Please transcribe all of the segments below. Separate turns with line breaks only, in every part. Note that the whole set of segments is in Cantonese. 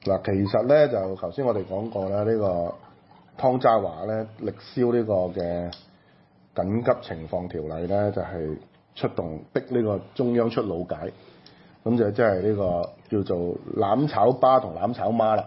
嗱，其實咧就頭先我哋講過啦，呢個湯渣華咧力銷呢個嘅緊急情況條例咧，就係出動逼呢個中央出老解，咁就即係呢個叫做攬炒爸同攬炒媽啦。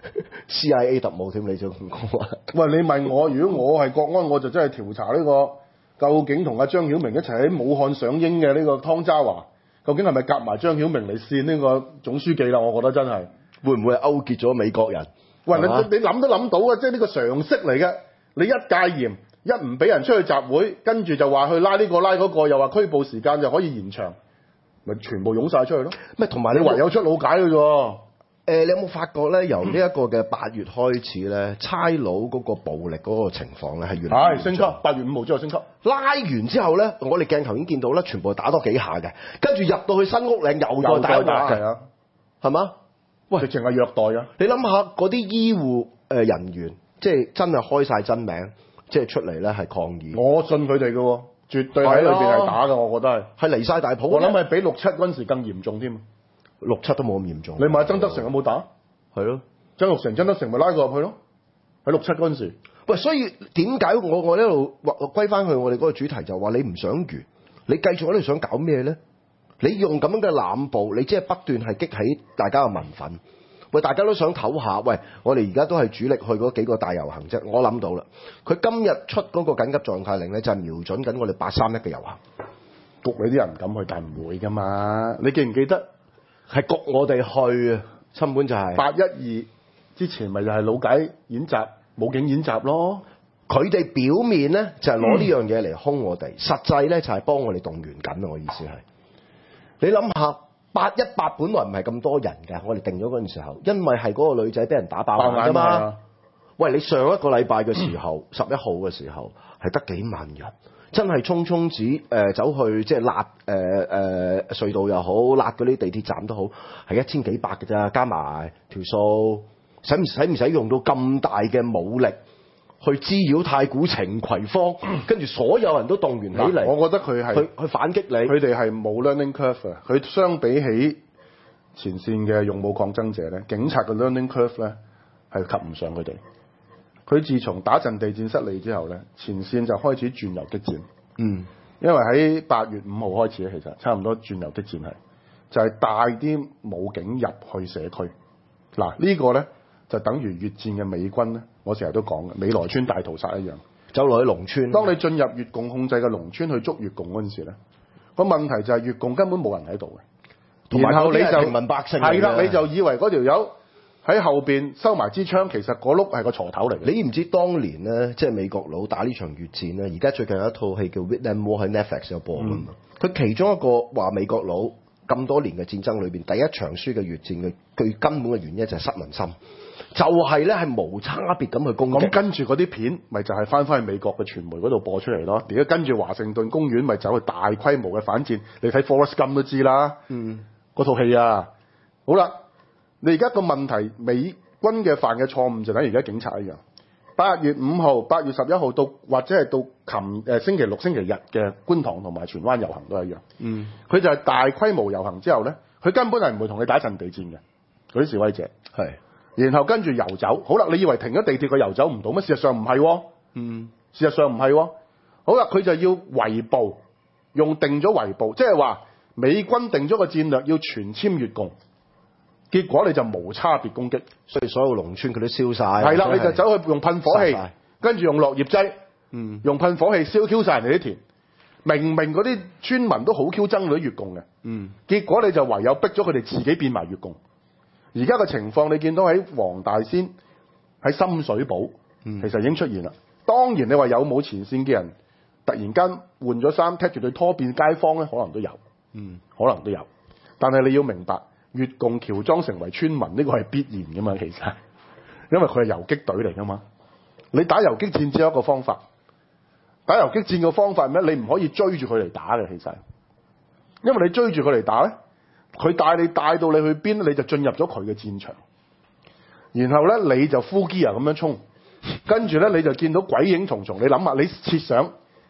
CIA 特務添，你就咁講話？
喂，你問我，如果我係國安，我就真係調查呢個究竟同阿張曉明一齊喺武漢上映嘅呢個湯渣華，究竟係咪夾埋張曉明嚟煽呢個總書記啦？我覺得真係
會唔會係勾結咗美國人？
喂，你諗都諗到啊！即係呢個常識嚟嘅。你一戒嚴，一唔俾人出去集會，跟住就話去拉呢個拉嗰個，又話拘捕時間就可以延長，咪全部湧晒出去咯。
咩？同埋
你唯有出老解嘅啫。
你有冇發覺咧？由呢一個嘅8月開始咧，差佬嗰個暴力嗰個情況咧係越嚟越
升級。8月5號之後升級，
拉完之後咧，我哋鏡頭已經見到啦，全部打多幾下嘅，跟住入到去新屋嶺又再打
係啊，
係嘛？喂，
直情係虐待啊！
你諗下嗰啲醫護人員，即係真係開晒真名，即係出嚟咧係抗議。
我信佢哋嘅喎，絕對喺裏邊係打嘅，我覺得係
離晒大譜。
我諗係比6、7嗰陣時更嚴重添。
6、7都冇咁嚴重。
你問曾德成有冇打？
係咯，
曾德成咪拉佢入去咯。喺6、7嗰陣時。
喂，所以點解我一路歸翻去我哋嗰個主題就話你唔想完，你繼續喺度想搞咩咧？你用咁樣嘅濫暴，你即係不斷係激起大家嘅民憤。喂，大家都想唞下。喂，我哋而家都係主力去嗰幾個大遊行啫。我諗到啦，佢今日出嗰個緊急狀態令咧，就係瞄準緊我哋831嘅遊行。
焗你啲人唔敢去，但唔會噶嘛。你記唔記得
係焗我哋去啊？根本就係
812之前咪就係老解演習、武警演習咯。
佢哋表面咧就係攞呢樣嘢嚟兇我哋，實際咧就係幫我哋動員緊啊！我意思係，你諗下818本來唔係咁多人嘅，我哋定咗嗰陣時候，因為係嗰個女仔俾人打爆眼㗎嘛。喂，你上一個禮拜嘅時候，11號嘅時候係得幾萬人，真係匆匆走去即係辣隧道又好，辣嗰啲地鐵站都好，係1000幾百嘅咋，加埋條數，使唔使用到咁大嘅武力去滋擾太古情葵芳，跟住所有人都動員起嚟？
我覺得佢係
去反擊你，
佢哋係冇 learning curve 啊！佢相比起前線嘅勇武抗爭者咧，警察嘅 learning curve 咧係及唔上佢哋。佢自從打陣地戰失利之後咧，前線就開始轉游擊戰。因為喺8月5號開始咧，其實差唔多轉游擊戰係就係帶啲武警入去社區。嗱，呢個咧就等於越戰嘅美軍咧，我成日都講嘅美萊村大屠殺一樣，
走落去農村。
當你進入越共控制嘅農村去捉越共嗰陣時咧，個問題就係越共根本冇人喺度嘅，然後你就
平民百姓
係啦，你就以為嗰條友喺後邊收埋支槍，其實嗰碌係個鋤頭嚟嘅。
你唔知當年咧，即係美國佬打呢場越戰咧，而家最近有一套戲叫《Vietnam War》喺 Netflix 有播㗎嘛。佢其中一個話美國佬咁多年嘅戰爭裏邊，第一場輸嘅越戰嘅最根本嘅原因就係失民心，就係咧係無差別咁去攻擊。
咁跟住嗰啲片咪就係翻去美國嘅傳媒嗰度播出嚟咯。而家跟住華盛頓公園咪走去大規模嘅反戰，你睇 Forrest Gump 都知啦。嗰套戲啊，好啦。你而家個問題，美軍嘅犯嘅錯誤就等於而家警察一樣。8月5號、8月11號到或者係到星期六、星期日嘅觀塘同埋荃灣遊行都一樣。佢就係大規模遊行之後咧，佢根本係唔會同你打陣地戰嘅嗰啲示威者。
係，
然後跟住遊走。好啦，你以為停咗地鐵佢遊走唔到咩？事實上唔係喎。事實上唔係喎。好啦，佢就要圍捕，定咗圍捕，即係話美軍定咗個戰略，要全殲越共。結果你就無差別攻擊，
所以所有農村佢都燒晒。
係啦，你就走去用噴火器，跟住用落葉劑，用噴火器燒 Q 晒人哋啲田。明明嗰啲村民都好 Q 憎嗰啲越共嘅，結果你就唯有逼咗佢哋自己變埋越共。而家嘅情況你見到喺黃大仙、喺深水埗，其實已經出現啦。當然你話有冇前線嘅人突然間換咗衫，踢住對拖變街坊咧，可能都有，可能都有。但係你要明白。越共喬裝成為村民呢個係必然㗎嘛，其實，因為佢係游擊隊嚟㗎嘛。你打游擊戰只有一個方法，打游擊戰嘅方法係咩？你唔可以追住佢嚟打嘅，其實，因為你追住佢嚟打咧，佢帶到你去邊，你就進入咗佢嘅戰場，然後咧你就呼機啊咁樣衝，跟住咧你就見到鬼影重重。你諗下，你設想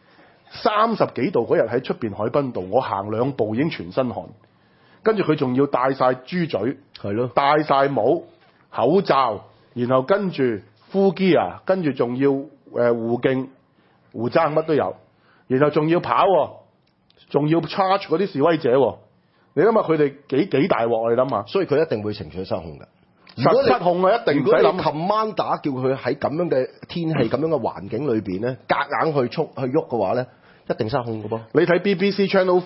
30幾度嗰日喺出邊海濱道，我行2步已經全身汗。跟住佢仲要戴晒豬嘴，係咯，戴晒帽， 口罩，然後跟住呼機啊，跟住仲要護鏡、護踭乜都有，然後仲要跑喎，仲要 charge 嗰啲示威者喎。你諗下佢哋幾大鑊啊！你諗下，
所以佢一定會情緒失控㗎。
實失控啊！一定唔使諗。
如果你琴晚打叫佢喺咁樣嘅天氣、咁樣嘅環境裏邊咧，夾硬去喐嘅話咧，一定失控㗎噃。
你睇 BBC Channel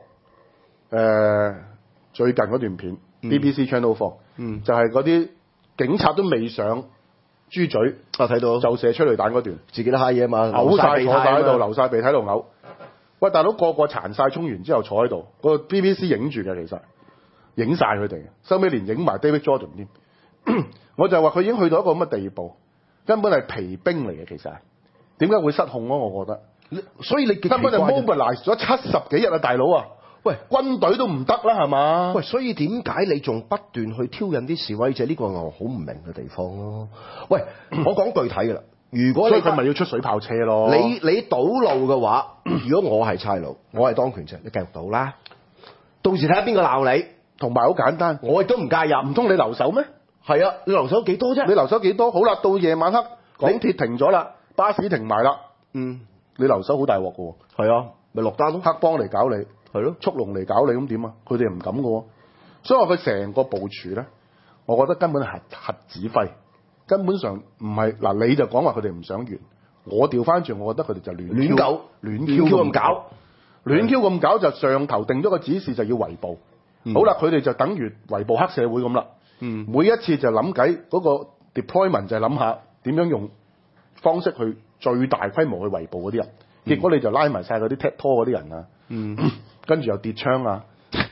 4最近嗰段片、BBC Channel 4，就係嗰啲警察都未上豬嘴，
睇到
就射催淚彈嗰段，
自己都嗨嘢嘛，
嘔晒坐晒喺度，流晒鼻睇度嘔。喂，大佬個殘晒，沖完之後坐喺度，個 BBC 影住嘅，其實影晒佢哋，收尾連影埋 David Jordan 添。我就話佢已經去到一個咁嘅地步，根本係疲兵嚟嘅。其實點解會失控咯？我覺得，所以你根本就 mobilize 咗70幾日啊，大佬啊！喂，軍隊都唔得啦，係嘛？
喂，所以點解你仲不斷去挑釁啲示威者？呢個我好唔明嘅地方咯。喂，我講具體㗎啦。如果
所以佢咪要出水炮車咯？
你堵路嘅話，如果我係差佬，我係當權者，你繼續堵啦。到時睇下邊個鬧你，
同埋好簡單，
我亦都唔介入。
唔通你留守咩？
係啊，你留守幾多啫？
你留守幾多？好啦，到夜晚黑，港鐵停咗啦，巴士停埋啦。你留守好大鑊㗎喎。
係啊，咪落單咯。
黑幫嚟搞你，
係咯，
速龍嚟搞你，咁點啊？佢哋唔敢㗎喎。所以話佢成個部署咧，我覺得根本係核指揮。根本上唔係嗱，你就講話佢哋唔想完，我調翻轉，我覺得佢哋就亂搞，亂 Q 咁搞，亂 Q 咁搞就上頭定咗個指示就要圍捕。好啦，佢哋就等於圍捕黑社會咁啦。每一次就諗計嗰個 deployment 就係諗下點樣用方式去最大規模去圍捕嗰啲人。結果你就拉埋晒嗰啲踢拖嗰啲人啊，跟住又跌槍啊。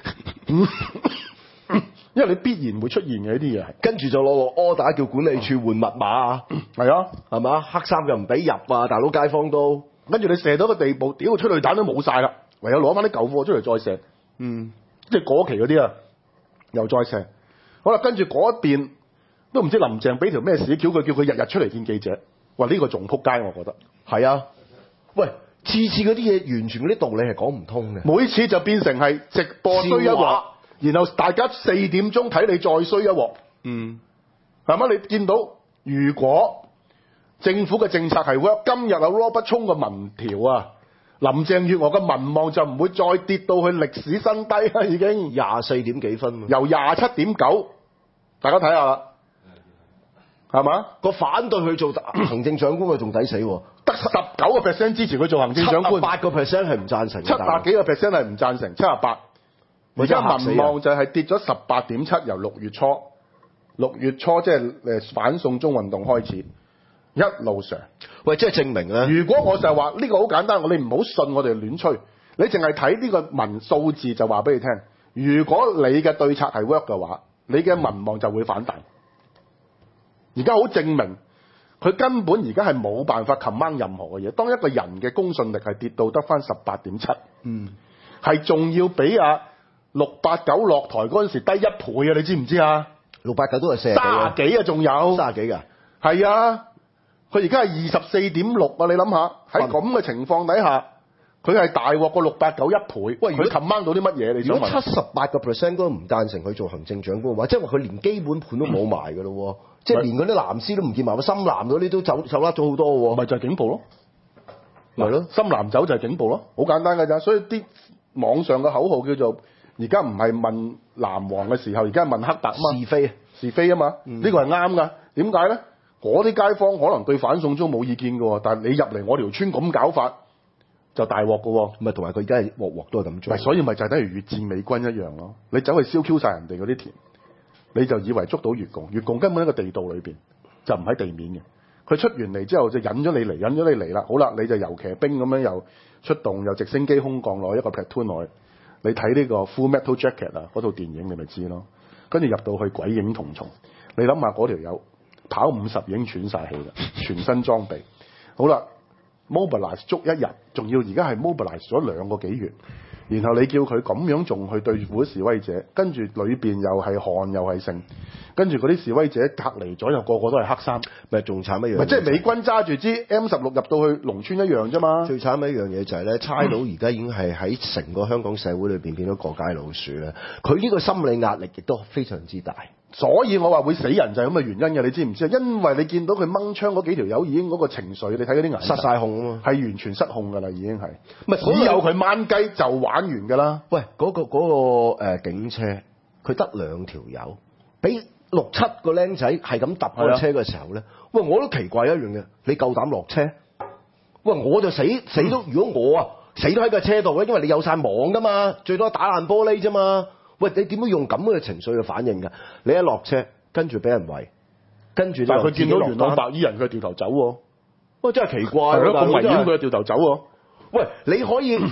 因為你必然會出現嘅呢啲嘢，
跟住就攞個 order 叫管理處換密碼啊，
係啊，
係嘛？黑衫又唔俾入啊，大佬街坊都，
跟住你射到個地步，屌催淚彈都冇晒啦，唯有攞翻啲舊貨出嚟再射，即係過期嗰啲啊，又再射。好啦，跟住嗰一邊都唔知林鄭俾條咩屎橋佢，叫佢日日出嚟見記者，哇！呢個仲撲街，我覺得
係啊，喂，次次嗰啲嘢完全嗰啲道理係講唔通嘅，
每次就變成係直播衰一鑊。然後大家4點鐘睇你再衰一鑊，係嘛？你見到如果政府嘅政策係 work， 今日有羅不聰嘅民調啊，林鄭月娥嘅民望就唔會再跌到去歷史新低啦，已經
24點幾分，
由27.9，大家睇下啦，係嘛？
個反對去做行政長官佢仲抵死喎，
得19% 支持佢做行政長官
，8% 係唔贊成
，70幾個 percent 係唔贊成，78%。而家民望就係跌咗18.7%，由6月初即係反送中運動開始一路上。
喂，即係證明咧。
如果我就係話呢個好簡單，我哋唔好信我哋亂吹，你淨係睇呢個數字就話俾你聽。如果你嘅對策係 work 嘅話，你嘅民望就會反彈。而家好證明佢根本而家係冇辦法 command 任何嘅嘢。當一個人嘅公信力係跌到得翻18.7，係仲要比689落台嗰陣時低1倍啊！你知唔知啊？689都係30幾啊，仲有
30幾㗎？
係啊，佢而家係24.6啊！你諗下喺咁嘅情況底下，佢係大鑊過689 1倍。喂，佢 command 到啲乜嘢？你想問？
如果78%都唔贊成佢做行政長官嘅話，即係話佢連基本盤都冇埋㗎咯，即係連嗰啲藍絲都唔見埋，深藍嗰啲都走甩咗好多喎。
咪就係警暴咯，
係咯，
深藍走就係警暴咯，好簡單㗎咋。所以啲網上嘅口號叫做。而家唔係問藍黃嘅時候，而家係問黑白啊嘛，是非啊嘛，呢個係啱噶。點解咧？嗰啲街坊可能對反送中冇意見嘅喎，但係你入嚟我條村咁搞法就大鑊嘅喎。
咪同埋佢而家係鑊都係咁做。
所以咪就係等於越戰美軍一樣咯。你走去燒 Q 晒人哋嗰啲田，你就以為捉到越共，越共根本喺個地道裏邊，就唔喺地面嘅。佢出完嚟之後就引咗你嚟啦。好啦，你就遊騎兵咁樣又出動，又直升機空降落一個 platoon 落去。你睇呢個 Full Metal Jacket 啊，嗰套電影你咪知咯。跟住入到去鬼影重重，你諗下嗰條友跑50已經喘晒氣啦，全身裝備。好啦 ，mobilize 足1日，仲要而家係 mobilize 咗2個幾月。然後你叫佢咁樣仲去對付啲示威者，跟住裏邊又係汗又係剩，跟住嗰啲示威者隔離咗又個個都係黑衫，
咪仲慘一樣。
咪即係美軍揸住支 M16入到去農村一樣啫嘛。
最慘一樣嘢就係咧，差佬而家已經係喺成個香港社會裏邊變咗過街老鼠咧。佢呢個心理壓力亦都非常之大。
所以我話會死人就係咁嘅原因嘅，你知唔知啊？因為你見到佢掹槍嗰幾條友已經嗰個情緒，你睇嗰啲眼
失晒控啊嘛，
係完全失控㗎啦，已經係。
咪
只有佢掹雞就玩完㗎啦。
喂，嗰個警車，佢得2條友，俾6、7個僆仔係咁揼嗰個車嘅時候咧，喂，我都奇怪一樣嘅，你夠膽落車？喂，我就死都，如果我死都喺個車度咧，因為你有晒網㗎嘛，最多打爛玻璃啫嘛。喂，你點會用咁嘅情緒去反應㗎？你一落車，跟住俾人圍，跟住
但係佢見到元朗白衣人，佢掉頭走喎。
喂，真係奇怪喎！
咁危險，佢掉頭走喎。
喂，你可以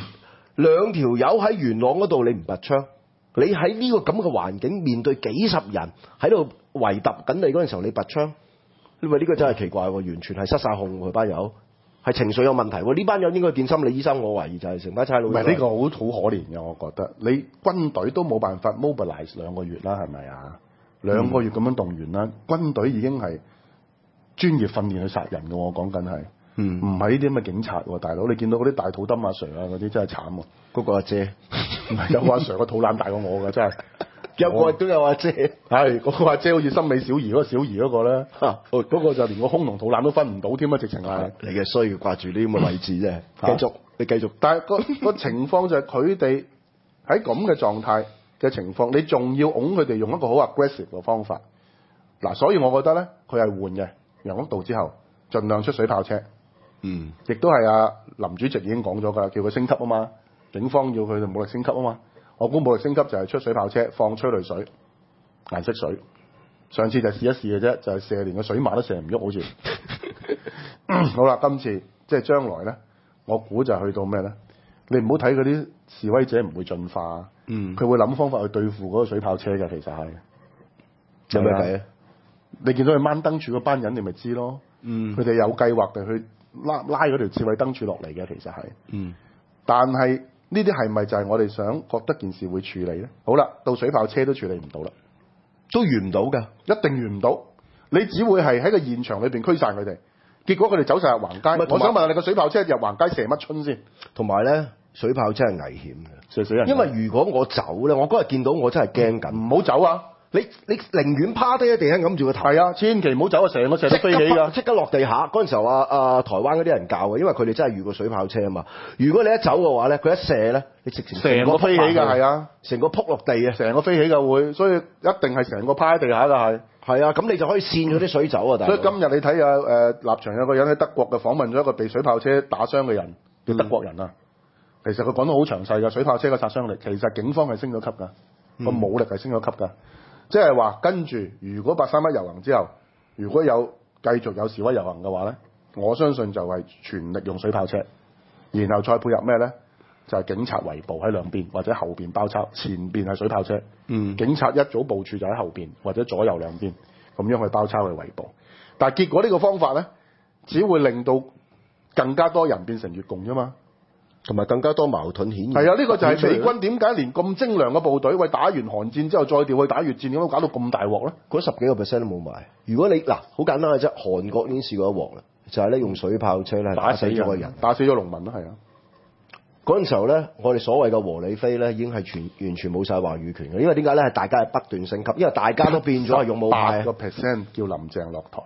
2條友喺元朗嗰度，你唔拔槍，你喺呢個咁嘅環境面對幾十人喺度圍揼緊你嗰陣時候，你拔槍，你話呢個真係奇怪喎，完全係失晒控喎，佢班友。係情緒有問題喎，呢班友應該見心理醫生，我懷疑就係成班差佬。
唔係呢個好可憐嘅，我覺得你軍隊都冇辦法 mobilize 2個月啦，係咪啊？2個月咁樣動員啦，軍隊已經係專業訓練去殺人嘅，我講緊係，唔係呢啲咁嘅警察喎，大佬，你見到嗰啲大肚墩阿 Sir 啊嗰啲真係慘喎，
嗰個阿姐，
有個阿 Sir 個肚腩大過我㗎，真係。
有個都有阿姐，
係嗰個阿姐好似森美小儀嗰個小儀嗰個咧，嗰個就連個胸同肚腩都分唔到添啊！直情係
你嘅需要掛住呢啲咁嘅位置啫。繼續，你繼續。
但係個情況就係佢哋喺咁嘅狀態嘅情況，你仲要擁佢哋用一個好 aggressive 嘅方法。嗱，所以我覺得咧，佢係換嘅楊屋道之後，盡量出水炮車。亦都係阿林主席已經講咗㗎啦，叫佢升級啊嘛，警方要佢哋武力升級啊嘛。我估武力升級就係出水炮車，放催淚水、顏色水。上次就試一試嘅啫，就係射連個水馬都射唔喐，好似。好啦，今次即係將來咧，我估就去到咩咧？你唔好睇嗰啲示威者唔會進化，佢會諗方法去對付嗰個水炮車嘅，其實係。
有咩計啊？
你見到佢掹燈柱嗰班人，你咪知咯。佢哋有計劃地去拉嗰條智慧燈柱落嚟嘅，其實係。但係。呢啲係咪就係我哋想覺得件事會處理咧？好啦，到水炮車都處理唔到啦，
都遇唔到㗎，
一定遇唔到。你只會係喺個現場裏邊驅散佢哋，結果佢哋走晒入橫街。我想問下你個水炮車入橫街射乜春先？
同埋咧，水炮車係危險嘅，
射死人。因
為如果我走咧，我嗰日見到我真係驚緊。
唔好走啊！你
寧願趴低喺地下揞住個頭。
係啊，千祈唔好走啊！成個射得飛起㗎，
即刻落地下。嗰陣時候台灣嗰啲人教嘅，因為佢哋真係遇過水炮車啊嘛。如果你一走嘅話咧，佢一射咧，你直情
成個飛起㗎，係啊，
成個撲落地啊，
成個飛起㗎會，所以一定係成個趴喺地下㗎係。
係啊，咁你就可以跣咗啲水走啊！
所以今日你睇下立場有個人喺德國嘅訪問咗一個被水炮車打傷嘅人，叫德國人啊。其實佢講得好詳細㗎，水炮車嘅殺傷力，其實警方係升咗級㗎，個武力係升咗級㗎。即係話跟住，如果831遊行之後，如果繼續有示威遊行嘅話咧，我相信就係全力用水炮車，然後再配合咩咧？就係警察圍捕喺兩邊或者後邊包抄，前邊係水炮車。警察一早部署就喺後邊或者左右兩邊咁樣去包抄去圍捕。但係結果呢個方法咧，只會令到更加多人變成越共啫嘛。
同埋更加多矛盾顯現。係
啊，呢個就係美軍點解連咁精良嘅部隊，為打完韓戰之後再調去打越戰，點解搞到咁大鑊咧？
嗰10幾個% 都冇埋。如果你好簡單嘅啫，韓國已經試過一鑊啦，就係咧用水炮車咧打死咗個人，
打死咗農民啦，係啊。
嗰陣時候咧，我哋所謂嘅和理非咧已經係完全冇晒話語權嘅，因為點解咧？係大家係不斷升級，因為大家都變咗係用武派。
8% 叫林鄭落台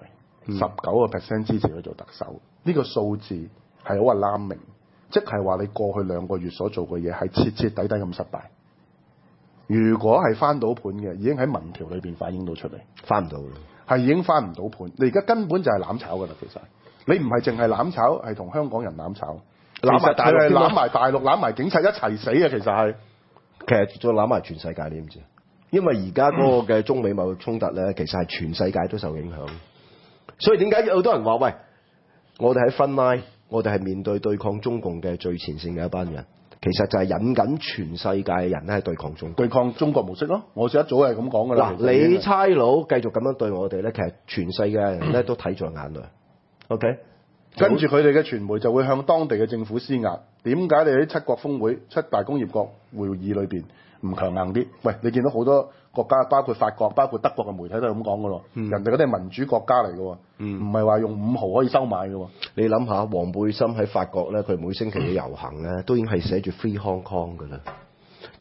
，19% 支持佢做特首，呢個數字係好alarming。即係話你過去2個月所做嘅嘢係徹徹底底咁失敗。如果係翻到盤嘅，已經喺民調裏邊反映到出嚟，
翻唔到啦，
係已經翻唔到盤。你而家根本就係攬炒㗎啦，其實你唔係淨係攬炒，係同香港人攬炒，攬埋大陸，攬埋大陸，攬埋警察一齊死啊！其實
再攬埋全世界，你知唔知？因為而家嗰個嘅中美貿易衝突咧，其實係全世界都受影響。所以點解有好多人話喂，我哋喺分拉，我哋係面對抗中共嘅最前線嘅一班人，其實就係引緊全世界嘅人咧，係對抗中國模式咯。我一早係咁講㗎啦。嗱，你差佬繼續咁樣對我哋咧，其實全世界嘅人咧都睇在眼裏。OK，跟住佢哋嘅傳媒就會向當地嘅政府施壓。點解你喺7國峰會、7大工業國會議裏邊唔強硬啲？喂，你見到好多國家，包括法國、包括德國嘅媒體都係咁講㗎咯。人哋嗰啲係民主國家嚟㗎喎，唔係話用5毫可以收買㗎喎。你諗下，黃背心喺法國咧，佢每星期嘅遊行咧，都已經係寫住 Free Hong Kong 㗎啦。其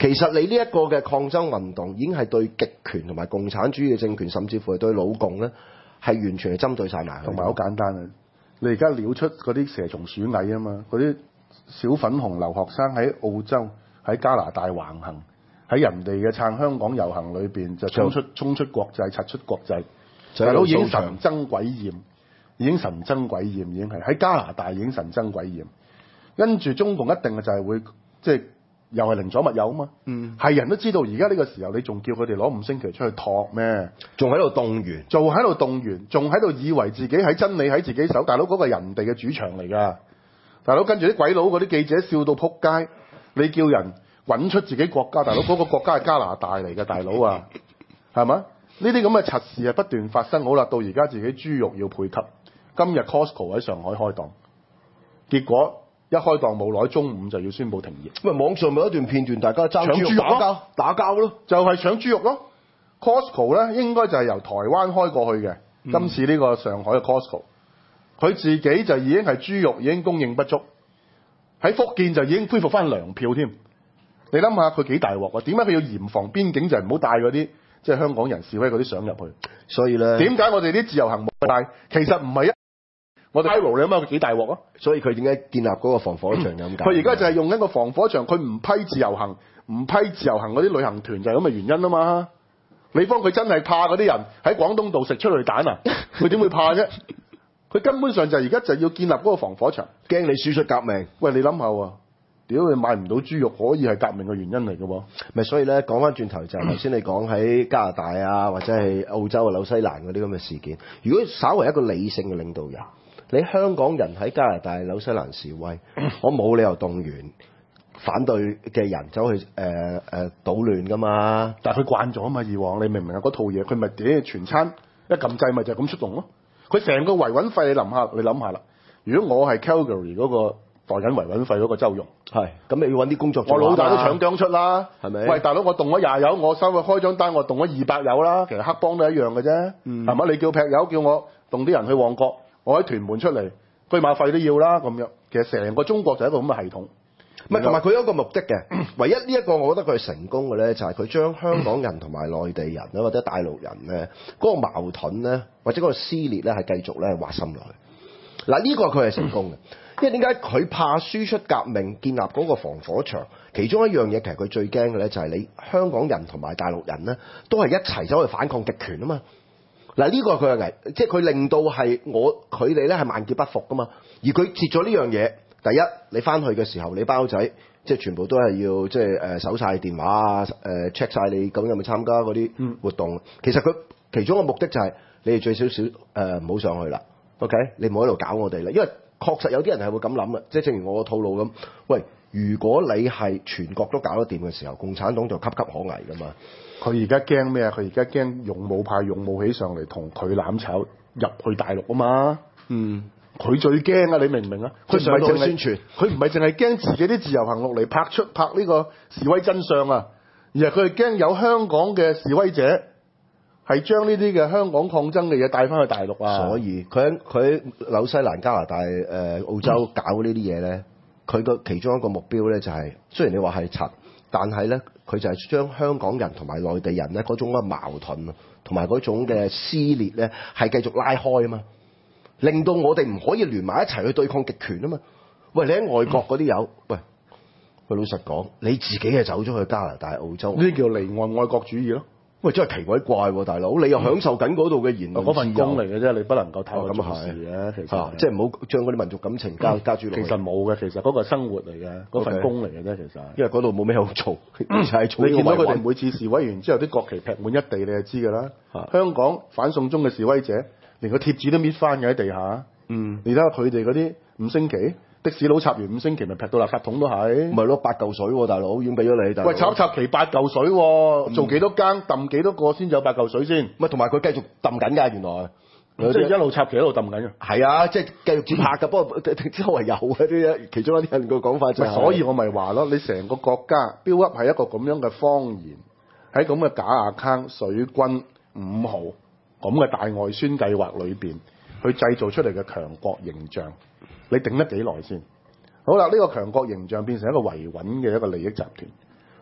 其實你呢一個嘅抗爭運動已經係對極權同埋共產主義嘅政權，甚至乎係對老共咧，係完全係針對晒埋。
同埋好簡單啊！你而家撩出嗰啲蛇蟲鼠蟻啊嘛，嗰啲小粉紅留學生喺澳洲、喺加拿大橫行，喺人哋嘅撐香港遊行裏邊就衝出國際，拆出國際，大佬已經神憎鬼厭，已經神憎鬼厭，已經係喺加拿大已經神憎鬼厭。跟住中共一定就係會即係又係寧左勿右啊嘛，係人都知道而家呢個時候你仲叫佢哋攞5星期出去托咩？
仲喺度動員，
仲喺度以為自己喺真理喺自己手，大佬嗰個係人哋嘅主場嚟㗎，大佬跟住啲鬼佬嗰啲記者笑到撲街，你叫人揾出自己國家，大佬嗰個國家係加拿大嚟嘅，大佬啊，係嘛？呢啲咁嘅柒事係不斷發生，好啦，到而家自己豬肉要配給，今日 Costco 喺上海開檔，結果一開檔冇耐，中午就要宣布停業。
咁啊，網上咪有一段片段，大家爭豬肉打交咯，
就係搶豬肉咯。Costco 咧應該就係由台灣開過去嘅，今次呢個上海嘅 Costco，佢自己就已經係豬肉已經供應不足，喺福建就已經恢復翻糧票添。你諗下佢幾大鑊啊？點解佢要嚴防邊境就係唔好帶嗰啲即係香港人示威嗰啲相入去？
所以咧，
點解我哋啲自由行冇帶？其實唔係我哋 Iro 你諗下佢幾大鑊啊？
所以佢點解建立嗰個防火牆咁解？
佢而家就係用緊個防火牆，佢唔批自由行，唔批自由行嗰啲旅行團就係咁嘅原因啊嘛。你方佢真係怕嗰啲人喺廣東道食出嚟蛋啊？佢點會怕啫？佢根本上就而家就要建立嗰個防火牆，
驚你輸出革命。
喂，你諗下喎，屌你買唔到豬肉可以係革命嘅原因嚟嘅喎。
咪所以咧講翻轉頭就係頭先你講喺加拿大啊或者係澳洲啊紐西蘭嗰啲咁嘅事件，如果稍為一個理性嘅領導人，你香港人喺加拿大、紐西蘭示威，我冇理由動員反對嘅人走去搗亂噶嘛。
但係佢慣咗啊嘛，以往你明唔明啊？嗰套嘢佢咪屌全餐一撳掣咪就係咁出動咯。佢成個維穩費你諗下啦。如果我係 Calgary 嗰個代緊維穩費嗰個周融，
係咁你要揾啲工作做。
我老大都搶姜出啦，
係咪？
喂，大佬我動咗20油，我收佢開張單，我動咗200油啦。其實黑幫都一樣嘅啫，係嘛？你叫劈友叫我動啲人去旺角，我喺屯門出嚟，居馬費都要啦咁樣。其實成個中國就係一個咁嘅系統。
唔係，同埋佢有一個目的嘅，唯一呢一個我覺得佢係成功嘅咧，就係佢將香港人同埋內地人咧，或者大陸人咧嗰個矛盾咧，或者嗰個撕裂咧，係繼續咧挖深落去。嗱，呢個佢係成功嘅，因為點解佢怕輸出革命，建立嗰個防火牆？其中一樣嘢其實佢最驚嘅咧，就係你香港人同埋大陸人咧，都係一齊走去反抗極權啊嘛。嗱，呢個佢係危，即係佢令到係佢哋咧係萬劫不復噶嘛。而佢截咗呢樣嘢。第一，你翻去嘅時候，你包仔即係全部都係要即係搜晒電話啊，check 晒你究竟有冇參加嗰啲活動。其實佢其中嘅目的就係你哋最少唔好上去啦。OK， 你唔好喺度搞我哋啦。因為確實有啲人係會咁諗嘅，即係正如我個套路咁。喂，如果你係全國都搞得掂嘅時候，共產黨就岌岌可危噶嘛。
佢而家驚咩啊？佢而家驚勇武派勇武起上嚟同佢攬炒入去大陸啊嘛。佢最驚啊！你明唔明啊？佢唔係淨係宣傳，佢唔係淨係驚自己啲自由行落嚟拍呢個示威真相啊，而係佢係驚有香港嘅示威者係將呢啲嘅香港抗爭嘅嘢帶翻去大陸啊。
所以佢喺紐西蘭、加拿大、澳洲搞呢啲嘢咧，佢個其中一個目標咧就係、是，雖然你話係賊，但係咧佢就係將香港人同埋內地人咧嗰種嘅矛盾啊，同埋嗰種嘅撕裂咧係繼續拉開啊嘛。令到我哋唔可以聯埋一齊去對抗極權啊嘛！喂，你喺外國嗰啲友，喂，老實講，你自己係走咗去加拿大、澳洲，
呢啲叫離岸愛國主義咯。
喂，真係奇鬼怪喎，大佬！你又享受緊嗰度嘅言論自由，
嗰份工嚟嘅啫，你不能夠太過重視嘅。其實
即係唔好將嗰啲民族感情加注落去。
其實冇嘅，其實嗰個生活嚟嘅，嗰份工嚟嘅啫。其實
因為嗰度冇咩好做，就係做。
你見到佢哋每次示威完之後，啲國旗劈滿一地，你就知㗎啦。香港反送中嘅示威者，連個貼紙都搣翻嘅喺地下。你睇下佢哋嗰啲5星期，的士佬插完5星期，咪劈到垃圾桶都係。唔係
咯，8嚿水喎，大佬已經俾咗你。
喂，插旗8嚿水喎，做幾多間，揼幾多個先有8嚿水先？
咪同埋佢繼續揼緊㗎，原來。
即係一路插旗一路揼緊嘅。
係啊，即係繼續接拍㗎，不過周圍有嘅啲，其中一啲人個講法就係。
所以我咪話咯，你成個國家 build up 係一個咁樣嘅謊言，喺咁嘅假account、水軍、5號咁嘅大外宣計劃裏邊。佢製造出嚟嘅強國形象，你頂得幾耐先？好啦，呢個強國形象變成一個維穩嘅一個利益集團。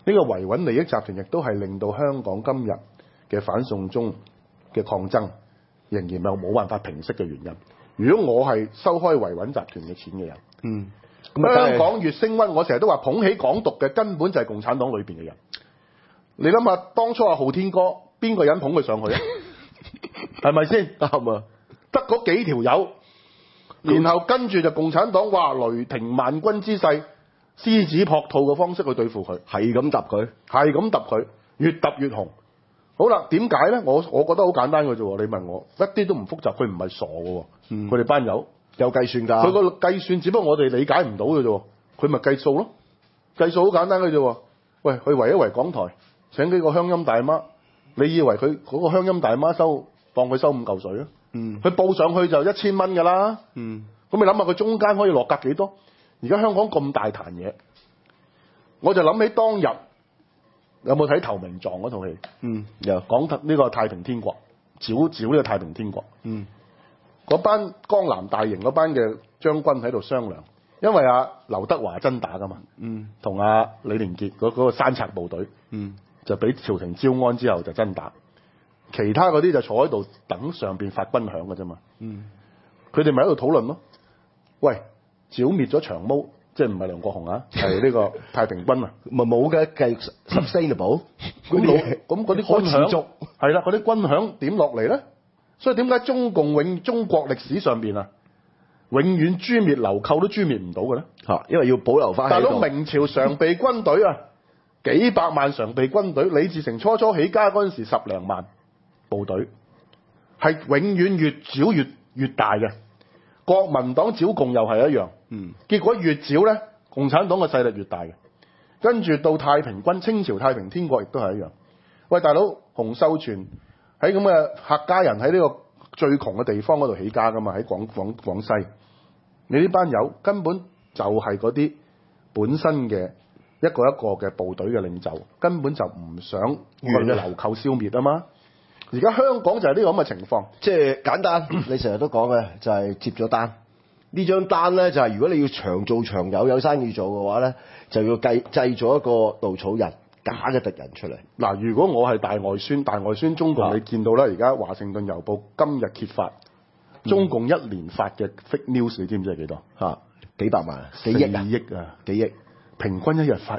個維穩利益集團亦都係令到香港今日嘅反送中嘅抗爭仍然冇辦法平息嘅原因。如果我係收開維穩集團嘅錢嘅人，香港越升溫，我成日都話捧起港獨嘅根本就係共產黨裏邊嘅人。你諗下，當初阿浩天哥邊個人捧佢上去啊？係咪先？啱啊！得嗰幾條友，然後跟住就共產黨話雷霆萬鈞之勢，獅子撲兔嘅方式去對付佢，
係咁揼佢，
係咁揼佢，越揼越紅。好啦，點解咧？我覺得好簡單嘅啫喎。你問我，一啲都唔複雜，佢唔係傻嘅喎。佢哋班友
有計算㗎。
佢個計算只不過我哋理解唔到嘅啫喎。佢咪計數咯？計數好簡單嘅啫喎。喂，去圍一圍港台，請幾個鄉音大媽，你以為佢嗰個鄉音大媽當佢收5嚿水啊？佢報上去就1000蚊㗎啦。咁你諗下佢中間可以落格幾多？而家香港咁大壇嘢，我就諗起當日有冇睇《投名狀》嗰套戲？有講呢個太平天國，剿呢個太平天國。嗰班江南大營嗰班嘅將軍喺度商量，因為劉德華真打㗎嘛，同李連杰嗰個山賊部隊，就俾朝廷招安之後就真打，其他嗰啲就坐喺度等上邊發軍響㗎啫嘛。佢哋咪喺度討論咯。喂，剿滅咗長毛，即係唔係梁國雄啊？係呢個太平軍啊，
咪冇嘅計 sustainable。
咁嗰啲軍響係啦，嗰啲軍響點落嚟咧？所以點解中國歷史上邊永遠誅滅流寇都誅滅唔到嘅咧？
因為要保留翻。大
佬明朝常備軍隊幾百萬常備軍隊，李自成初起家嗰陣時10零萬部隊，係永遠越剿越大嘅。國民黨剿共又係一樣，結果越剿咧，共產黨嘅勢力越大嘅。跟住到太平軍，清朝太平天國亦都係一樣。喂，大佬，洪秀全喺咁嘅客家人喺呢個最窮嘅地方嗰度起家噶嘛？喺廣西，你呢班友根本就係嗰啲本身嘅一個嘅部隊嘅領袖，根本就唔想將流寇消滅啊嘛。而家香港就係呢個咁嘅情況，
即係簡單，你成日都講嘅就係接咗單。呢張單咧就係如果你要長做長有生意做嘅話咧，就要製造一個稻草人、假嘅敵人出嚟。
嗱，如果我係大外宣中共，你見到啦，而家華盛頓郵報今日揭發中共一年發嘅 fake news，你知唔知係幾多？
幾百萬、幾億啊，幾億，
平均一日發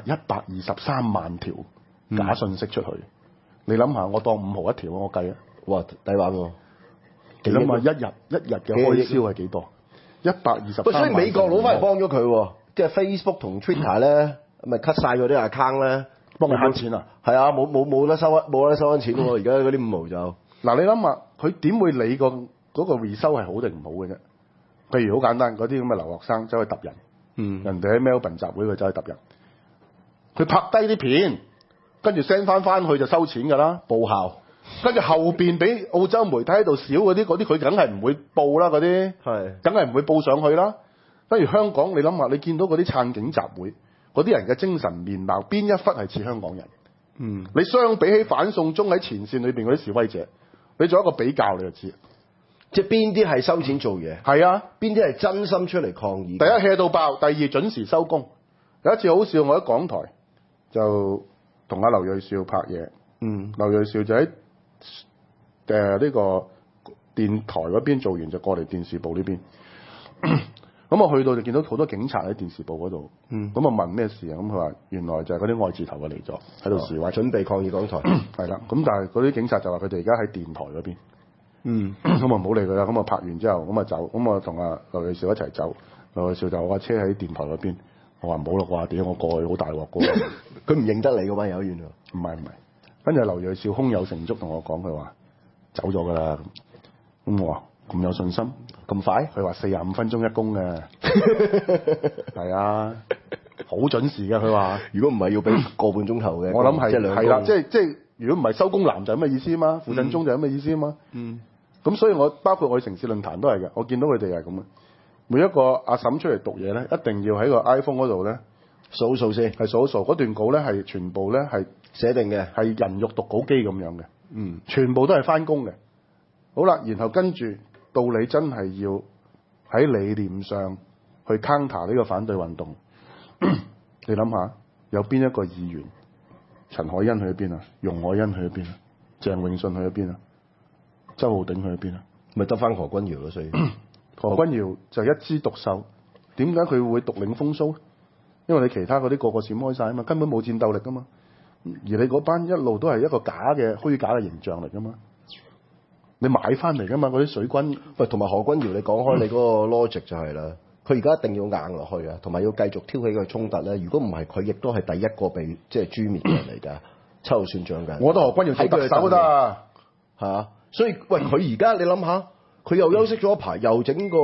123萬條假信息出去。你諗下，我當5毫一條，我計啊！
哇，抵玩喎！
你諗下一日嘅開銷係幾多？123萬。
所以美國佬翻嚟幫咗佢喎，即係 Facebook 同 Twitter 咧，咪 cut 晒嗰啲 account 咧，
幫佢慳錢啊！
係啊，冇得收翻錢喎！而家嗰啲5毫就
嗱，你諗下，佢點會理嗰個 result 係好定唔好嘅啫？譬如好簡單，嗰啲咁嘅留學生走去揼人，人哋喺 Melbourne 集會佢走去揼人，佢拍低啲片。跟住 send 翻去就收錢㗎啦，報效。跟住後邊俾澳洲媒體喺度少嗰啲佢梗係唔會報啦，嗰啲梗係唔會報上去啦。不如香港，你諗下，你見到嗰啲撐警集會嗰啲人嘅精神面貌，邊一忽係似香港人？你相比起反送中喺前線裏邊嗰啲示威者，你做一個比較你就知，
即係邊啲係收錢做嘢？
係啊，
邊啲係真心出嚟抗議？
第一 hea 到爆，第二準時收工。有一次好笑，我喺港台就同阿劉銳紹拍嘢，劉銳紹就喺呢個電台嗰邊做完就過嚟電視部呢邊，咁我去到就見到好多警察喺電視部嗰度，咁我問咩事啊？咁佢話原來就係嗰啲愛字頭嘅嚟咗喺度示威，
準備抗議港台，
係啦。咁但係嗰啲警察就話佢哋而家喺電台嗰邊，咁我唔好理佢啦。咁我拍完之後咁啊走，咁我同阿劉銳紹一齊走，劉銳紹就我架車喺電台嗰邊。我話唔好啦啩，點解我過去好大鑊㗎？
佢唔認得你嗰班友員喎。
唔係，跟住劉銳紹胸有成竹同我講，佢話走咗㗎啦。咁我話咁有信心咁快？佢話45分鐘一公嘅，係啊，好準時嘅。佢話如果唔係要俾個半鐘頭嘅，我諗係啦，即係如果唔係收工男就係咁嘅意思嘛，傅振中就係咁嘅意思嘛。咁所以包括我去城市論壇都係嘅，我見到佢哋係咁嘅。每一個阿嬸出嚟讀嘢咧，一定要喺個 iPhone 嗰度咧
數數先，
係數數嗰段稿咧係全部咧係
寫定嘅，係
人肉讀稿機咁樣嘅，全部都係翻工嘅。好啦，然後跟住到你真係要喺理念上去 counter 呢個反對運動，你諗下有邊一個議員陳凱欣去咗邊啊？容海恩去咗邊啊？鄭永信去咗邊啊？周浩鼎去咗邊啊？
咪得翻何君堯咯，所以
何君堯就一枝獨秀，點解佢會獨領風騷？因為你其他嗰啲個個閃開晒啊嘛，根本冇戰鬥力噶嘛。而你嗰班一路都係一個虛假嘅形象嚟噶嘛，你買翻嚟噶嘛嗰啲水軍。
喂，同埋何君堯，你講開你嗰個 logic 就係啦，佢而家一定要硬落去啊，同埋要繼續挑起個衝突咧。如果唔係，佢亦都係第一個被即係誅滅嘅人嚟㗎，秋後算賬㗎。
我覺得何君堯做特首都得
嚇，所以喂，佢而家你諗下，佢又休息咗一排，又整個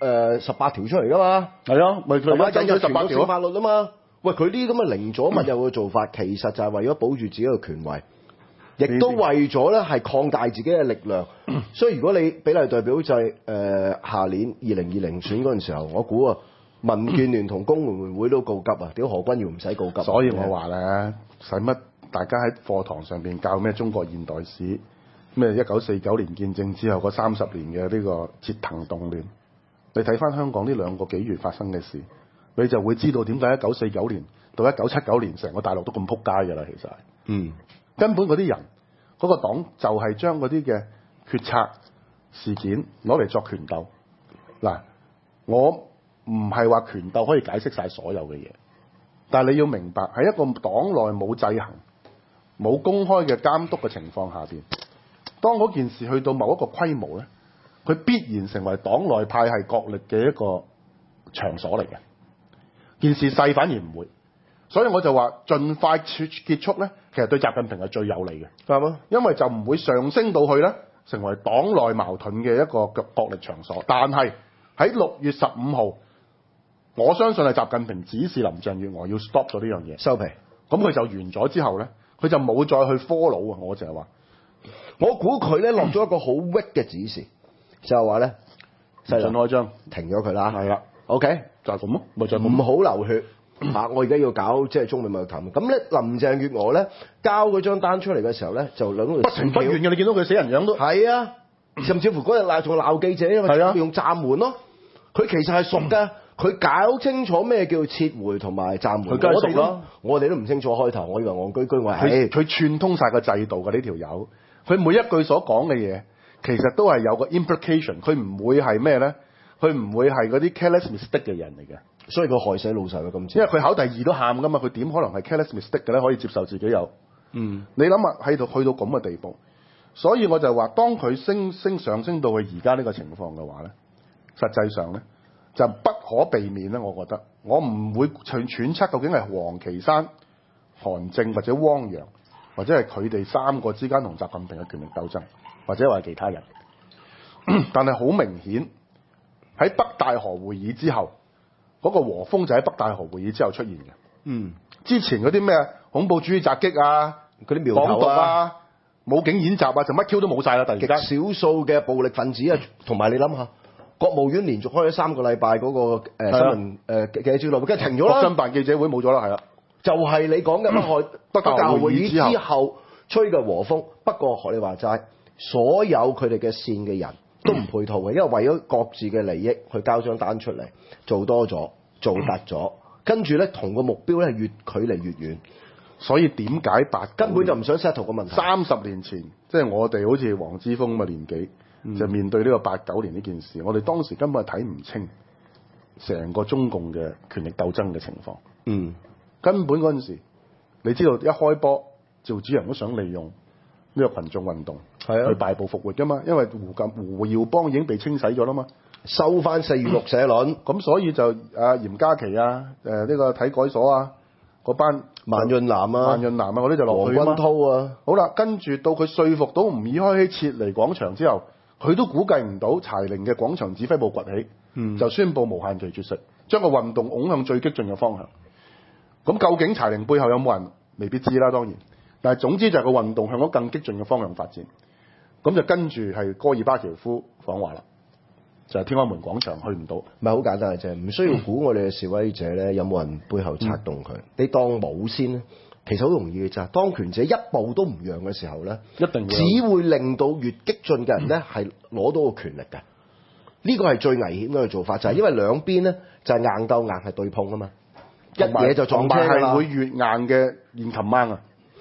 18條出嚟㗎嘛。
係啊，咪佢而家爭咗18條
法律啊嘛。喂，佢呢啲咁嘅零左物右嘅做法，其實就係為咗保住自己嘅權位，亦都為咗咧係擴大自己嘅力量。所以如果你比例代表制下年2020選嗰陣時候，我估啊，民建聯同工聯會都告急啊！屌何君堯唔使告急。
所以我話咧，使乜大家喺課堂上邊教咩中國現代史，咩1949年建政之後嗰30年嘅呢個折騰動亂，你睇翻香港呢2個幾月發生嘅事。你就會知道點解1949年到1979年成個大陸都咁撲街㗎啦，其實係。根本嗰啲人嗰個黨就係將嗰啲嘅決策事件攞嚟作權鬥。嗱，我唔係話權鬥可以解釋晒所有嘅嘢，但係你要明白喺一個黨內冇制衡、冇公開嘅監督嘅情況下邊，當嗰件事去到某一個規模咧，佢必然成為黨內派系角力嘅一個場所嚟嘅。件事細反而唔會，所以我就話盡快結束咧，其實對習近平係最有利嘅，
啱啊，
因為就唔會上升到去咧，成為黨內矛盾嘅一個角力場所。但係喺6月15號，我相信係習近平指示林鄭月娥要 stop 咗呢樣嘢，
收皮。
咁佢就完咗之後咧，佢就冇再去 follow 啊！我就係話，
我估佢咧落咗一個好 weak 嘅指示，就係話咧，
盡開張
停咗佢啦。
係啦。
OK，
就係咁咯，咪就係
唔好流血嚇！我而家要搞即係中美貿易談。咁咧，林鄭月娥咧交嗰張單出嚟嘅時候咧，就兩個
不情不願嘅，你見到佢死人樣都
係啊！甚至乎嗰日仲鬧記者，因為用暫緩咯。佢其實係熟㗎，佢搞清楚咩叫撤回同埋暫緩。
佢梗係熟咯，
我哋都唔清楚開頭，我以為戇居居，我
係佢串通晒個制度㗎呢條友。佢每一句所講嘅嘢，其實都係有個 implication，佢唔會係咩咧？佢唔會係嗰啲 careless mistake 嘅人嚟嘅，
所以佢害死老細嘅今次。
因為佢考第2都喊噶嘛，佢點可能係 careless mistake 嘅咧？可以接受自己有。你諗下喺度去到咁嘅地步，所以我就話，當佢上升到佢而家呢個情況嘅話咧，實際上咧就不可避免咧。我覺得我唔會揣測究竟係王岐山、韓正或者汪洋，或者係佢哋3個之間同習近平嘅權力鬥爭，或者話其他人。但係好明顯。喺北戴河會議之後，嗰個和風就喺北戴河會議之後出現嘅。之前嗰啲咩恐怖主義襲擊啊，嗰啲苗頭啊、武警演習啊，就乜 Q 都冇晒啦。突然間，
極少數嘅暴力分子啊，同埋你諗下，國務院連續開咗3個禮拜嗰個新聞記者招待會，跟住停咗啦。
國新辦記者會冇咗啦，係啦。
就係你講嘅北戴河會議之後吹嘅和風。不過學你話齋，所有佢哋嘅線嘅人都唔配套嘅，因為為咗各自嘅利益去交張單出嚟，做多咗，做突咗，跟住咧同個目標咧越距離越遠，
所以點解
根本就唔想 settle 個問題。
30年前，即係我哋好似黃之鋒咁嘅年紀，就面對呢個89年呢件事，我哋當時根本係睇唔清成個中共嘅權力鬥爭嘅情況。根本嗰陣時，你知道一開波，趙主任都想利用呢個群眾運動去敗部復活㗎嘛，因為胡耀邦已經被清洗咗啦嘛，
收翻4月6社論，
咁所以就嚴家琪啊，呢個體改所啊，嗰班
萬潤南啊
嗰啲就落去啊嘛。
黃君濤啊，
好啦，跟住到佢說服到吳以開希撤離廣場之後，佢都估計唔到柴玲嘅廣場指揮部崛起，就宣布無限期絕食，將個運動拱向最激進嘅方向。咁究竟柴玲背後有冇人？未必知啦，當然。但係總之就係個運動向咗更激進嘅方向發展，咁就跟住係戈爾巴喬夫訪華啦，就係天安門廣場去唔到，
唔係好簡單嘅啫，唔需要估我哋嘅示威者咧有冇人背後策動佢，你當冇先咧，其實好容易嘅咋，當權者一步都唔讓嘅時候咧，
一定會
只會令到越激進嘅人咧係攞到個權力嘅，呢個係最危險嘅做法，就係因為兩邊咧就係硬鬥硬係對碰啊嘛，一嘢就撞車啦，
係會越硬嘅現擒掹啊！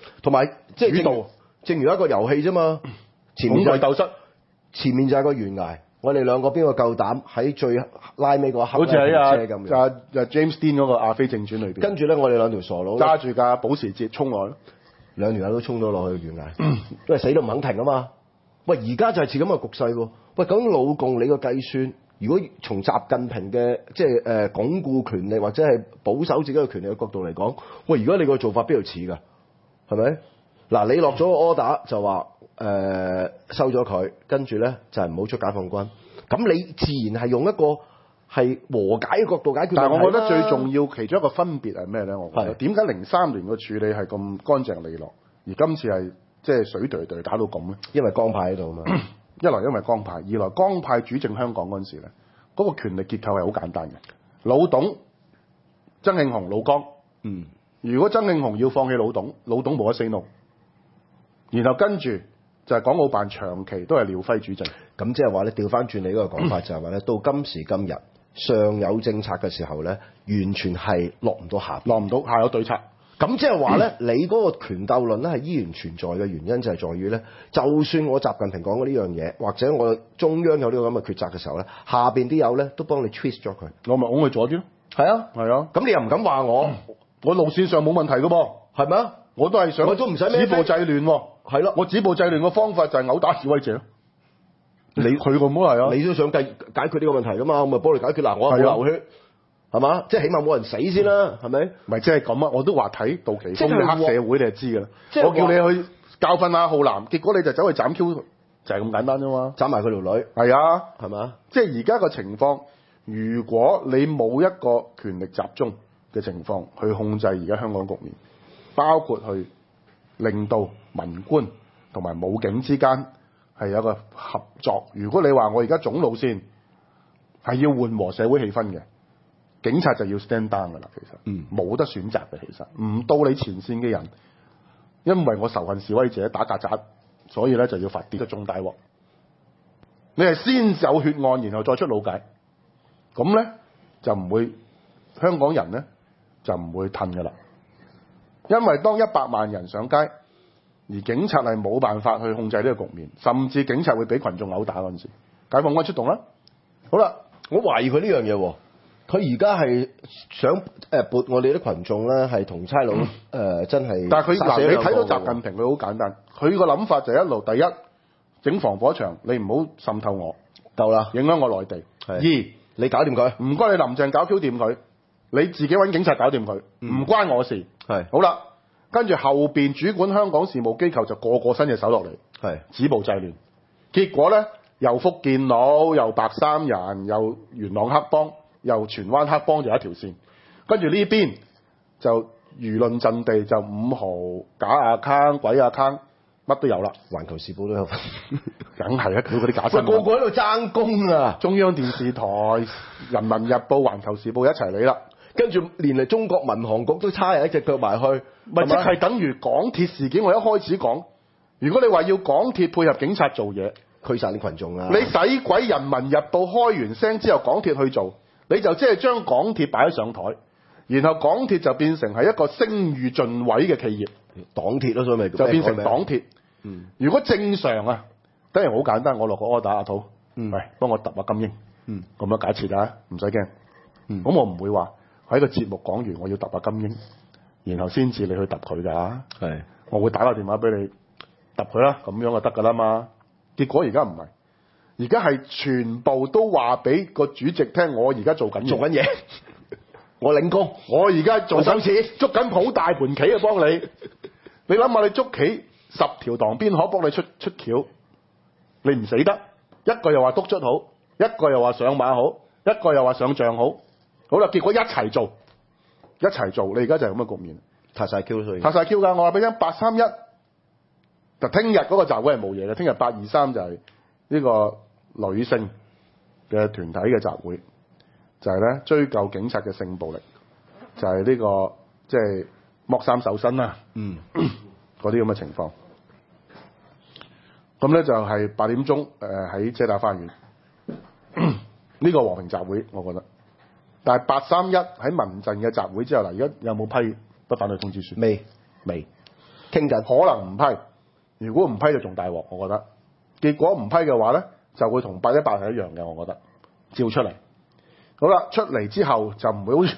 同埋即係
主導
正如一個遊戲啫嘛，前面就
恐懼鬥室，
前面就係個懸崖，我哋兩個邊個夠膽喺最拉尾嗰刻
好似喺
咧停車咁樣。
James Dean 嗰個《阿飛正傳》裏邊，
跟住咧，我哋兩條傻佬
揸住架保時捷衝落去，
兩條友都衝咗落去懸崖，因為死都唔肯停啊嘛。喂，而家就係似咁嘅局勢喎。喂，咁老共你個計算，如果從習近平嘅即係鞏固權力或者係保守自己嘅權力嘅角度嚟講，喂，而家你個做法邊度似㗎？係咪？嗱，你落咗個 order 就話收咗佢，跟住咧就係唔好出解放軍。咁你自然係用一個係和解嘅角度解決問題。
但係我覺得最重要其中一個分別係咩咧？我覺得
係
點解03年嘅處理係咁乾淨利落，而今次係即係水隊隊打到咁咧？
因為江派喺度嘛。
一來因為江派，二來江派主政香港嗰陣時咧，嗰個權力結構係好簡單嘅。老董、曾慶紅、老江。
嗯。
如果曾慶紅要放棄老董，老董冇得 say no。然後跟住就係港澳辦長期都係廖輝主政。
咁即係話咧，調翻轉你嗰個講法就係話咧，到今時今日上有政策嘅時候咧，完全係落唔到下
有對策。
咁即係話咧，你嗰個權鬥論咧係依然存在嘅原因就係在於咧，就算我習近平講嘅呢樣嘢，或者我中央有呢個咁嘅抉擇嘅時候咧，下邊啲友咧都幫你 twist 咗佢，
我咪拱佢左啲咯。
係啊，
係啊。
咁你又唔敢話我，
我路線上冇問題嘅噃，
係咪啊？
我都係想
我都唔使
止暴制亂喎。
係咯，
我止暴制亂嘅方法就係毆打示威者咯。佢咁都係啊，
你都想解決呢個問題㗎嘛？我咪幫你解決嗱，我冇流血。係嘛？即係起碼冇人死先啦，係咪？
咪即係咁啊！我都話睇杜琪峰嘅黑社會，你就知㗎啦。我叫你去教訓阿浩南，結果你就走去斬 Q，就係咁簡單啫嘛。
斬埋佢條女。
係啊，
係嘛？
即係而家個情況，如果你冇一個權力集中嘅情況去控制而家香港局面，包括去令到民官同埋武警之間係有一個合作。如果你話我而家總路線係要緩和社會氣氛嘅。警察就要 stand down 㗎啦，其實，冇得選擇嘅，其實，唔到你前線嘅人，因為我仇恨示威者打曱甴，所以咧就要罰啲，就仲大鑊。你係先有血案，然後再出老解，咁咧就唔會香港人咧就唔會褪㗎啦。因為當100萬人上街，而警察係冇辦法去控制呢個局面，甚至警察會俾群眾毆打嗰陣時，解放軍出動啦。好啦，
我懷疑佢呢樣嘢喎。佢而家係想撥我哋啲群眾咧，係同差佬真係。
但係佢嗱，你睇到習近平佢好簡單，佢個諗法就係一路第一整防火牆，你唔好滲透我，
夠啦，
影響我內地。二，
你搞掂佢，
唔該你林鄭搞 Q 掂佢，你自己揾警察搞掂佢，唔關我事。
係
好啦，跟住後邊主管香港事務機構就個伸隻手落嚟，
係
止暴制亂。結果咧，又福建佬，又白衫人，又元朗黑幫。由荃灣黑幫就一條線，跟住呢邊就輿論陣地就5號假account、鬼account，乜都有啦。
環球時報都有，
梗係啊！佢嗰啲假新聞，
個個喺度爭功啊！
中央電視台、人民日報、環球時報一齊嚟啦，
跟住連嚟中國民航局都差人一隻腳埋去，
咪即係等於港鐵事件。我一開始講，如果你話要港鐵配合警察做嘢，
驅散啲群眾啊！
你使鬼人民日報開完聲之後，港鐵去做？你就即係將港鐵擺上台，然後港鐵就變成係一個聲譽盡毀嘅企業，
黨鐵咯，所以咪
就變成黨鐵。如果正常啊，當然好簡單，我落個 order 阿土，喂，幫我揼下金英，咁樣假設啊，唔使驚。咁我唔會話喺個節目講完我要揼下金英，然後先至你去揼佢㗎。
係，
我會打個電話俾你揼佢啦，咁樣就得㗎啦嘛。結果而家唔係。而家係全部都話俾個主席聽，我而家做緊嘢，
我領功，
我而家做收錢，捉緊好大盤棋啊！幫你，你諗下，你捉棋10條塘邊可幫你出橋，你唔死得。一個又話督卒好，一個又話上馬好，一個又話上將好，好啦，結果一齊做，你而家就係咁嘅局面，
塌晒 Q 所以，
塌晒 Q 㗎。我話俾你聽，831就聽日嗰個集會係冇嘢嘅，聽日823就係呢個女性嘅團體嘅集會，就係咧追究警察嘅性暴力，就係呢個即係剝衫搜身啦，嗰啲咁嘅情況。咁咧就係8點鐘喺遮打花園呢個和平集會，我覺得。但係831喺民陣嘅集會之後嗱，而家有冇批不反對通知書？
未。 傾緊，
可能唔批。如果唔批就仲大鑊，我覺得。結果唔批嘅話咧，就會同818係一樣嘅，我覺得。照出嚟，好啦，出嚟之後就唔會好似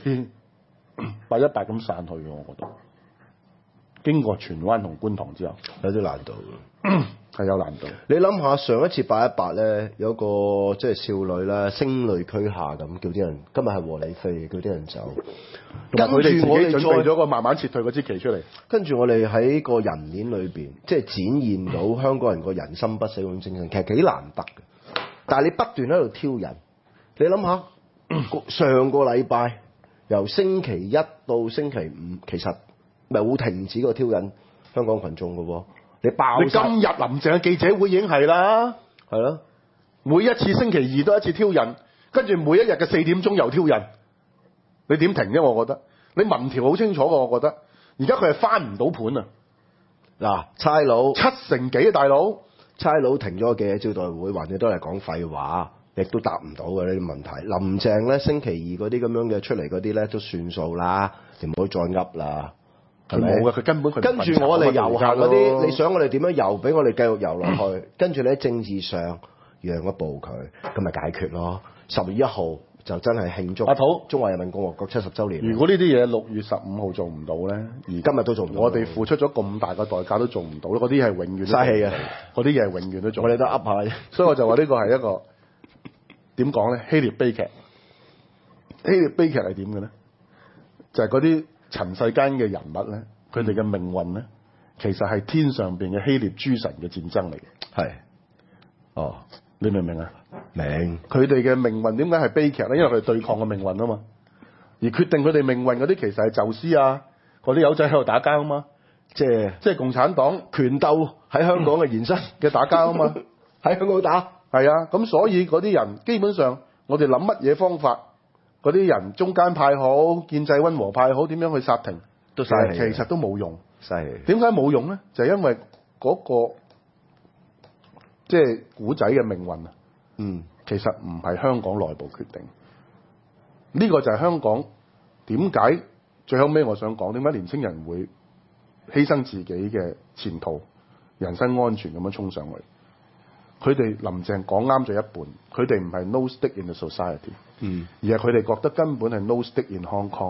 818咁散去嘅，我覺得。經過荃灣同觀塘之後，
有啲難度。
係有難度。
你諗下上一次818咧，有個即係少女啦，聲淚俱下咁叫啲人，今日係和你飛，叫啲人走。跟住
佢哋自己
我哋
準備咗個慢慢撤退嗰支旗出嚟。
跟住我哋喺個人鏈裏邊，即係展現到香港人個人心不死嗰種精神，其實幾難得嘅。但係你不斷喺度挑人，你諗下上個禮拜由星期一到星期五，其實冇停止過挑釁香港群眾嘅喎。你爆
你今日林鄭嘅記者會已經係啦，
係咯，
每一次星期二都一次挑釁，跟住每一日嘅4點鐘又挑釁，你點停啫？我覺得你民調好清楚嘅，我覺得而家佢係翻唔到盤啊！
嗱，差佬
7成幾啊，大佬，
差佬停咗個記者招待會，或者都係講廢話，亦都答唔到嘅呢啲問題。林鄭咧星期二嗰啲咁樣嘅出嚟嗰啲咧都算數啦，你唔好再噏啦。
佢冇嘅，佢根本佢
跟住我哋遊行嗰啲，你想我哋點樣遊？俾我哋繼續遊落去。跟住你喺政治上讓一步佢，咁咪解決咯。10月1號就真係慶祝
阿土
中華人民共和國70週年。
如果呢啲嘢6月15號做唔到咧，而
今日都做唔到，
我哋付出咗咁大嘅代價都做唔到，嗰啲係永遠都
嘥氣嘅，
嗰啲嘢係永遠都做唔到。
我哋都噏下。
所以我就話呢個係一個點講咧？希臘悲劇。希臘悲劇係點嘅咧？就係嗰啲塵世間嘅人物咧。佢哋嘅命運咧，其實係天上邊嘅希臘諸神嘅戰爭嚟嘅。
係，哦，
你明唔明啊？
明。
佢哋嘅命運點解係悲劇咧？因為佢哋對抗嘅命運啊嘛。而決定佢哋命運嗰啲，其實係宙斯啊，嗰啲友仔喺度打交啊嘛。即係共產黨
權鬥喺香港嘅延伸
嘅打交啊嘛。
喺香港打。
係啊，咁所以嗰啲人基本上，我哋諗乜嘢方法，嗰啲人中間派好，建制溫和派好，點樣去殺停？
都嘥氣，
其實都冇用。
嘥氣。點
解冇用咧？就係因為嗰個即係古仔嘅命運啊。其實唔係香港內部決定。呢個就係香港點解最後尾我想講點解年輕人會犧牲自己嘅前途、人身安全咁樣衝上去。佢哋林鄭講啱咗一半，佢哋唔係 no stick in the society，而係佢哋覺得根本係 no stick in Hong Kong。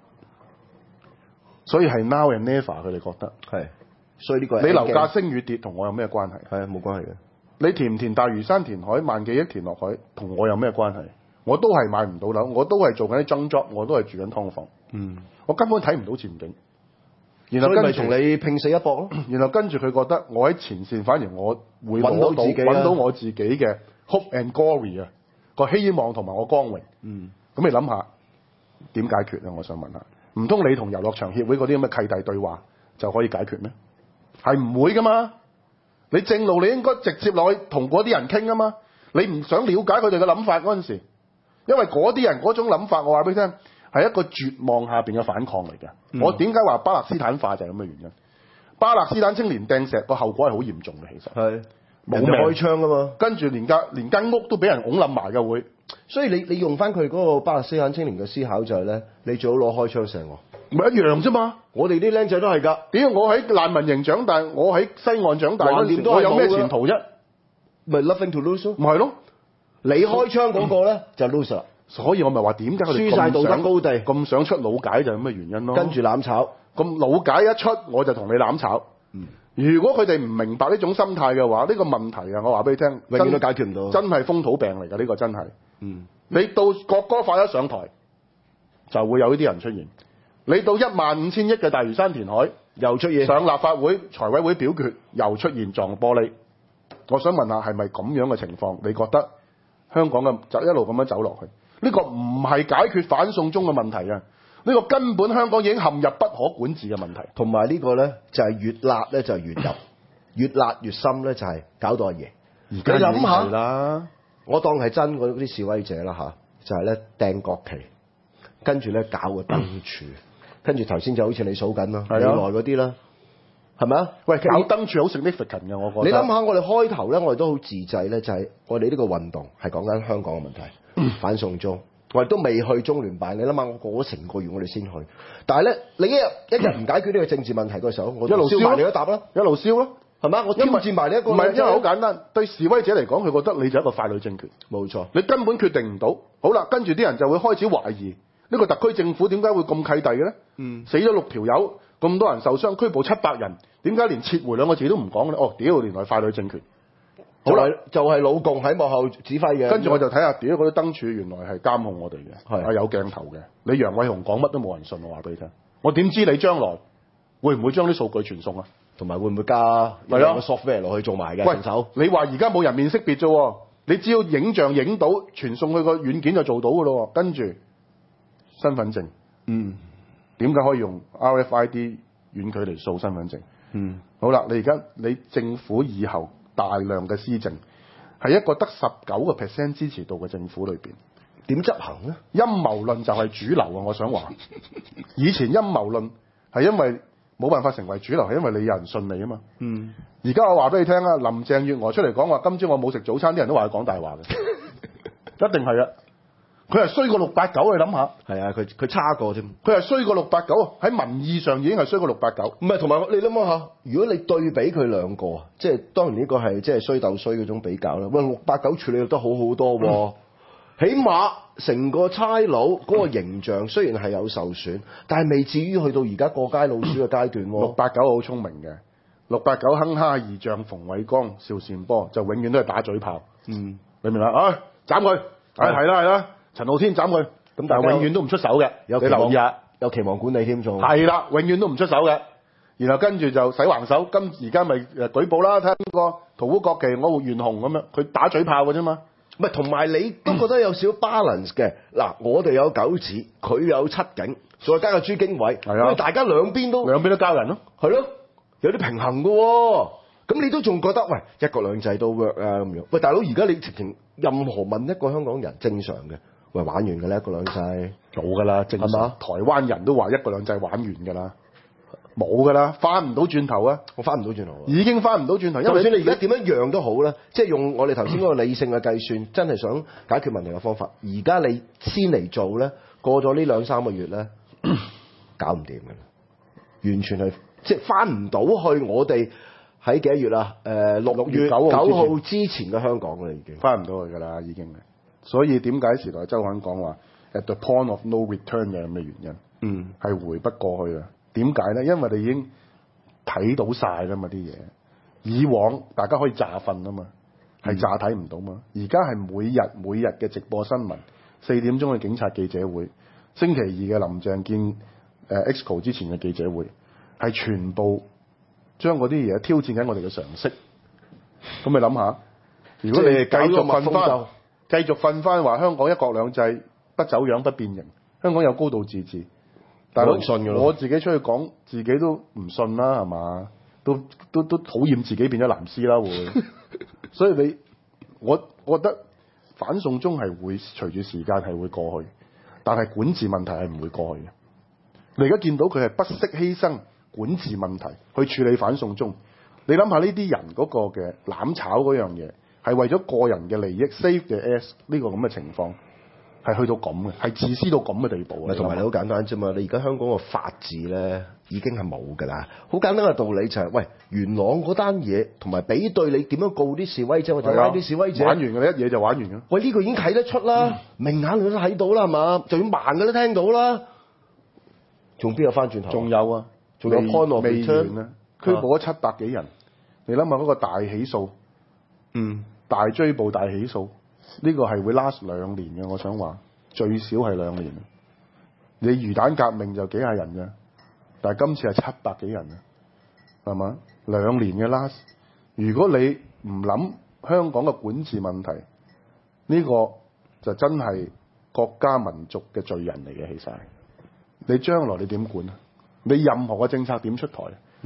所以係 now and never，佢哋覺得
係，所以呢個
你樓價升與跌同我有咩關係？
係啊，冇關係嘅。你
填唔填大嶼山填海1萬幾億填落海，同我有咩關係？我都係買唔到樓，我都係做緊啲增 job，我都係住緊劏房。我根本睇唔到前景。然後跟住
同你拼死一搏咯。
然後跟住佢覺得我喺前線，反而我會
揾
到我自己嘅 hope and glory 啊，個希望同埋我光榮。咁你諗下點解決啊？我想問下。唔通你同遊樂場協會嗰啲咁嘅契弟對話就可以解決咩？係唔會噶嘛？你正路你應該直接落去同嗰啲人傾啊嘛。你唔想了解佢哋嘅諗法嗰陣時，因為嗰啲人嗰種諗法，我話俾你聽係一個絕望下邊嘅反抗嚟嘅。我點解話巴勒斯坦化就係咁嘅原因。巴勒斯坦青年掟石個後果係好嚴重嘅，其實係冇命
開槍啊嘛，
跟住連間屋都俾人拱冧埋嘅會。
所以你用翻佢嗰個巴勒斯坦青年嘅思考就係咧，你最好攞開槍射我，
咪一樣啫嘛。
我哋啲僆仔都係㗎。
點解我喺難民營長大，我喺西岸長大嗰陣時，我有咩前途啫？
咪 nothing to lose 咯。
唔係咯，
你開槍嗰個咧就 lose 啦。
所以我咪話點解佢哋
輸晒道德高地，
咁想出老解就係咁嘅原因咯。
跟住攬炒，
咁老解一出我就同你攬炒。如果佢哋唔明白呢種心態嘅話，呢個問題啊，我話俾你聽，
永遠都解決唔到。
真係風土病嚟㗎，呢個真係。你到國歌法一上台，就會有呢啲人出現。你到15000億嘅大嶼山填海
又出現，
上立法會財委會表決又出現撞玻璃。我想問下係咪咁樣嘅情況？你覺得香港嘅就一路咁樣走落去？呢個唔係解決反送中嘅問題啊！呢個根本香港已經陷入不可管治嘅問題。
同埋呢個咧就係越辣咧就係越入，越辣越深咧就係搞到阿爺。
而家你諗下啦。
我當係真嗰啲示威者啦嚇，就係咧掟國旗，跟住咧搞個燈柱，跟住頭先就好似你數緊啦，未來嗰啲啦，係咪啊？
喂，搞燈柱好 significant 嘅，我覺得。
你諗下，我哋開頭咧，我哋都好自制咧，就係我哋呢個運動係講緊香港嘅問題，反送中我哋都未去中聯辦，你諗下，我過咗成個月我哋先去。但係咧，你一日唔解決呢個政治問題嘅時候，我
一路燒
埋你一答啦，
一路燒咯，
係嘛？我挑戰埋你一個。
唔係，因為好簡單，對示威者嚟講，佢覺得你就係一個傀儡政權。
冇錯，
你根本決定唔到。好啦，跟住啲人就會開始懷疑呢個特區政府點解會咁契弟嘅咧？死咗6條友，咁多人受傷，拘捕700人，點解連撤回2個字都唔講咧？哦，屌，原來傀儡政權。好啦，
就係老共喺幕後指揮嘅。
跟住我就睇下，屌嗰啲燈柱原來係監控我哋嘅，係有鏡頭嘅。你楊偉雄講乜都冇人信，我話俾你聽。我點知你將來會唔會將啲數據傳送啊？
同埋會唔會加個 software 落去做埋嘅？
喂，你話而家冇人面識別啫，你只要影像影到，傳送去個軟件就做到噶咯。跟住身份證，點解可以用 RFID 遠距離掃身份證？好啦，你政府以後大量嘅施政係一個得19% 支持度嘅政府裏邊，
點執行咧？
陰謀論就係主流啊！我想話，以前陰謀論係因為冇辦法成為主流，係因為你有人信你啊嘛。而家我話俾你聽啊，林鄭月娥出嚟講話，今朝我冇食早餐，啲人都話佢講大話嘅，一定係啊！佢係衰過689，你諗下。係
啊，佢差過添。
佢係衰過689，喺民意上已經係衰過689。
唔係，同埋你諗下，如果你對比佢兩個，即係當然呢個係即係衰鬥衰嗰種比較啦。喂，689處理得好好多喎，起碼成個差佬嗰個形象雖然係有受損，但係未至於去到而家過街老鼠嘅階段喎。
689好聰明嘅，689亨哈二將馮偉光、邵善波就永遠都係打嘴炮。你明嘛？啊，斬佢！係啦。陳浩天斬佢，咁但係永遠都唔出手嘅。你留意下，
有期望管理添仲。
係啦，永遠都唔出手嘅。然後跟住就洗橫手，而家咪舉報啦，睇下邊個塗污國旗，我會懸紅咁樣，佢打嘴炮嘅啫嘛。
唔係，同埋你都覺得有少 balance 嘅。嗱，我哋有九子，佢有七警，再加個朱經緯，係啊，大家兩邊都
交人咯，
係咯，有啲平衡嘅喎。咁你都仲覺得喂一國兩制都 work 啊咁樣？喂，大佬，而家你直情任何問一個香港人正常嘅。喂，玩完嘅咧，一國兩制
做㗎啦，正常。台灣人都話一國兩制玩完㗎啦，冇㗎啦，翻唔到轉頭啊！
我翻唔到轉頭，
已經翻唔到轉頭。
就算你而家點樣樣都好咧，即係用我哋頭先嗰個理性嘅計算，真係想解決問題嘅方法。而家你先嚟做咧，過咗呢2-3個月咧，搞唔掂㗎啦，完全係即係翻唔到去我哋喺幾多月啊？6月9號之前嘅香港啦，已經
翻唔到去㗎啦，已經係。所以點解時代週刊講話 at the point of no return 嘅咁嘅原因？係回不過去啊！點解咧？因為你已經睇到晒啦嘛啲嘢。以往大家可以詐瞓啊嘛，係詐睇唔到嘛。而家係每日嘅直播新聞，4點鐘嘅警察記者會，星期2嘅林鄭見Exco 之前嘅記者會，係全部將嗰啲嘢挑戰緊我哋嘅常識。咁你諗下，如果你係繼續瞓翻話香港一國兩制不走樣不變形，香港有高度自治，但係我自己出去講，自己都唔信啦，係嘛？都討厭自己變咗藍絲啦會。所以我覺得反送中係會隨住時間係會過去，但係管治問題係唔會過去嘅。你而家見到佢係不惜犧牲管治問題去處理反送中，你諗下呢啲人嗰個嘅攬炒嗰樣嘢。係為咗個人嘅利益 save the ass 呢個咁嘅情況係去到咁嘅，係自私到咁嘅地步。
同埋你好簡單啫嘛，你而家香港個法治咧已經係冇㗎啦。好簡單嘅道理就係，喂，元朗嗰單嘢同埋比對你點樣告啲示威者，或者拉啲示威者
玩完嘅，一嘢就玩完嘅。 喂，
呢個已經睇得出啦，明眼人都睇到啦，係嘛？就算盲嘅都聽到啦。仲邊有翻轉頭？
仲有啊，仲有 point of return啊，拘捕咗700幾人。你諗下嗰個大起訴，大追捕大起訴，呢個係會 last 2年嘅。我想話最少係2年。你魚蛋革命就幾廿人嘅，但係今次係700幾人啊，係嘛？2年嘅 last。如果你唔諗香港嘅管治問題，呢個就真係國家民族嘅罪人嚟嘅。其實你將來你點管啊？你任何嘅政策點出台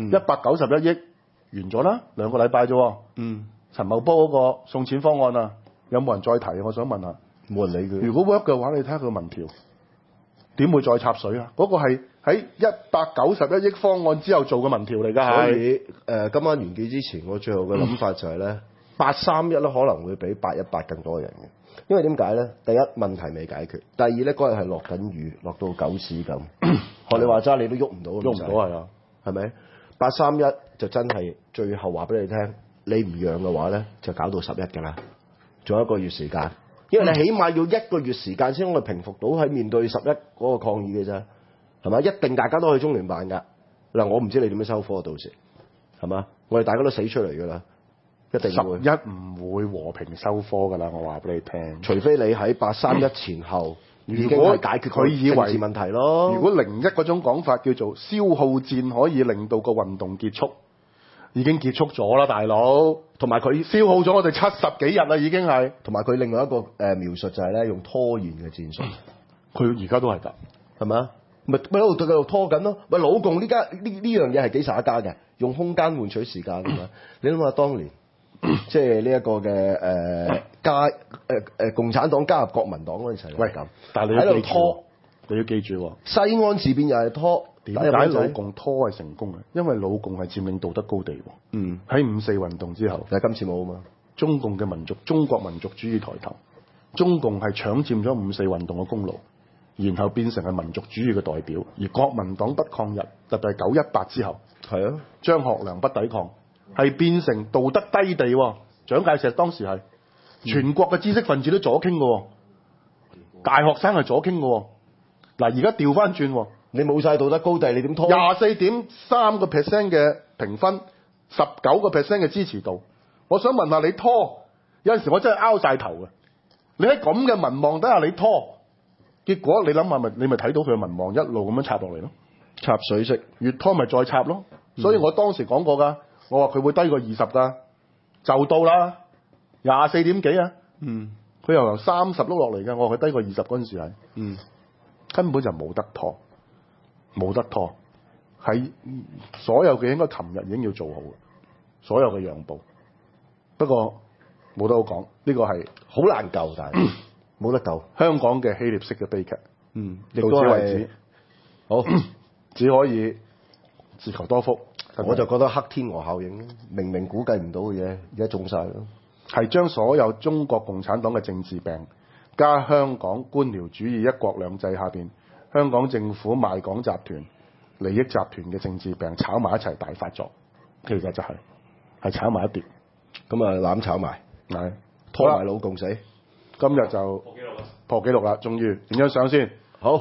？191億完咗啦，2個禮拜啫。陳茂波嗰個送錢方案啊，有冇人再提？我想問下，
冇人理佢。
如果 work 嘅話，你睇下佢民調點會再插水啊？嗰個係喺191億方案之後做嘅民調嚟㗎。
所以今晚完結之前，我最後嘅諗法就係咧， 831咧可能會比818更多人嘅，因為點解咧？第一問題未解決，第二咧嗰日係落緊雨，落到狗屎咁。學你話齋，你都喐唔到，
喐唔到係啊，
係咪？831就真係最後話俾你聽，你唔讓嘅話咧，就搞到11㗎啦，仲有1個月時間，因為你起碼要1個月時間先可以平復到喺面對11嗰個抗議嘅啫，係咪？一定大家都去中聯辦㗎。嗱，我唔知你點樣收科，到時係嘛？我哋大家都死出嚟㗎啦。一定會
11唔會和平收科㗎啦，我話俾你聽。
除非你喺831前後已經係解決
佢以為
政治問題咯。
如果01嗰種講法叫做消耗戰可以令到個運動結束，已經結束咗啦，大佬。同埋佢消耗咗我哋70幾日啦，已經係。
同埋佢另外一個描述就係咧，用拖延嘅戰術。
佢而家都係㗎，
係咪啊？咪喺度繼續拖緊咯。喂，老共呢樣嘢係幾耍家嘅，用空間換取時間㗎嘛。你諗下當年。即係呢一個嘅共產黨加入國民黨嗰陣時係咁，
但係你喺度拖，你要記住喎。
西安事變又係拖，
點解老共拖係成功嘅？因為老共係佔領道德高地喎。喺5·4運動之後，
但係今次冇啊嘛。
中共嘅中國民族主義抬頭，中共係搶佔咗5·4運動嘅功勞，然後變成係民族主義嘅代表，而國民黨不抗日，特別係9·18之後，
係啊，
張學良不抵抗。係變成道德低地喎，蔣介石當時係全國嘅知識分子都左傾嘅喎，大學生係左傾嘅喎。嗱，而家調翻轉，
你冇晒道德高地，你點拖
？24.3% 嘅評分，19% 嘅支持度。我想問下你拖，有陣時我真係拗晒頭嘅。你喺咁嘅民望底下你拖，結果你諗下你咪睇到佢嘅民望一路咁樣插落嚟咯，
插水式，
越拖咪再插咯。所以我當時講過㗎。我話佢會低過20㗎，就到啦，24點幾啊？佢由30碌落嚟嘅，我話佢低過20嗰陣時係，根本就冇得拖，冇得拖，係所有嘅應該琴日已經要做好，所有嘅讓步。不過冇得好講，呢個係
好難救，但係冇得救。
香港嘅希臘式嘅悲劇，
到此為止，好，
只可以自求多福。
我就覺得黑天鵝效應，明明估計唔到嘅嘢，而家中晒咯。
係將所有中國共產黨嘅政治病，加香港官僚主義一國兩制下邊香港政府賣港集團、利益集團嘅政治病炒埋一齊大發作，其實就係炒埋一碟，
咁啊攬炒埋，
係
拖埋老共死。
今日就破紀錄啦，終於點樣上先？
好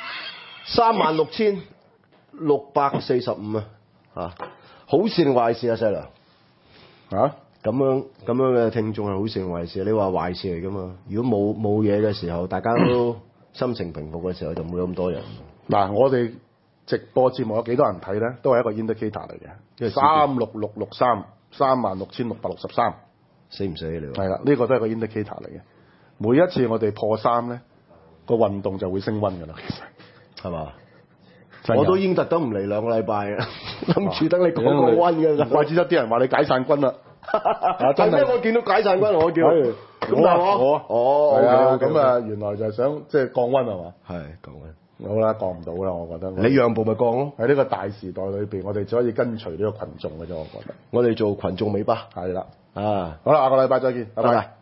，36,645啊！好事定壞事啊，細良咁樣嘅聽眾係好事定壞事？你話壞事嚟噶嘛？如果冇嘢嘅時候，大家都心情平復嘅時候，就冇咁多人。
嗱，我哋直播節目有幾多人睇咧？都係一個 indicator 嚟嘅，36663 36,663，
死唔死你話？
係啦，呢個都係個 indicator 嚟嘅。每一次我哋破3咧，個運動就會升溫㗎啦，其實
係嘛？我都已經特登唔嚟2個禮拜啊，諗住等你講個溫㗎啦。
怪之得啲人話你解散軍啦，
真係我見到解散軍，我叫咁但係我
係啊，咁啊原來就係想即係降溫係嘛？
係降溫。
好啦，降唔到啦，我覺得。
你讓步咪降咯。
喺呢個大時代裏邊，我哋只可以跟隨呢個群眾嘅啫，我覺得。
我哋做群眾尾巴。
係啦。
啊，
好啦，下個禮拜再見，拜拜。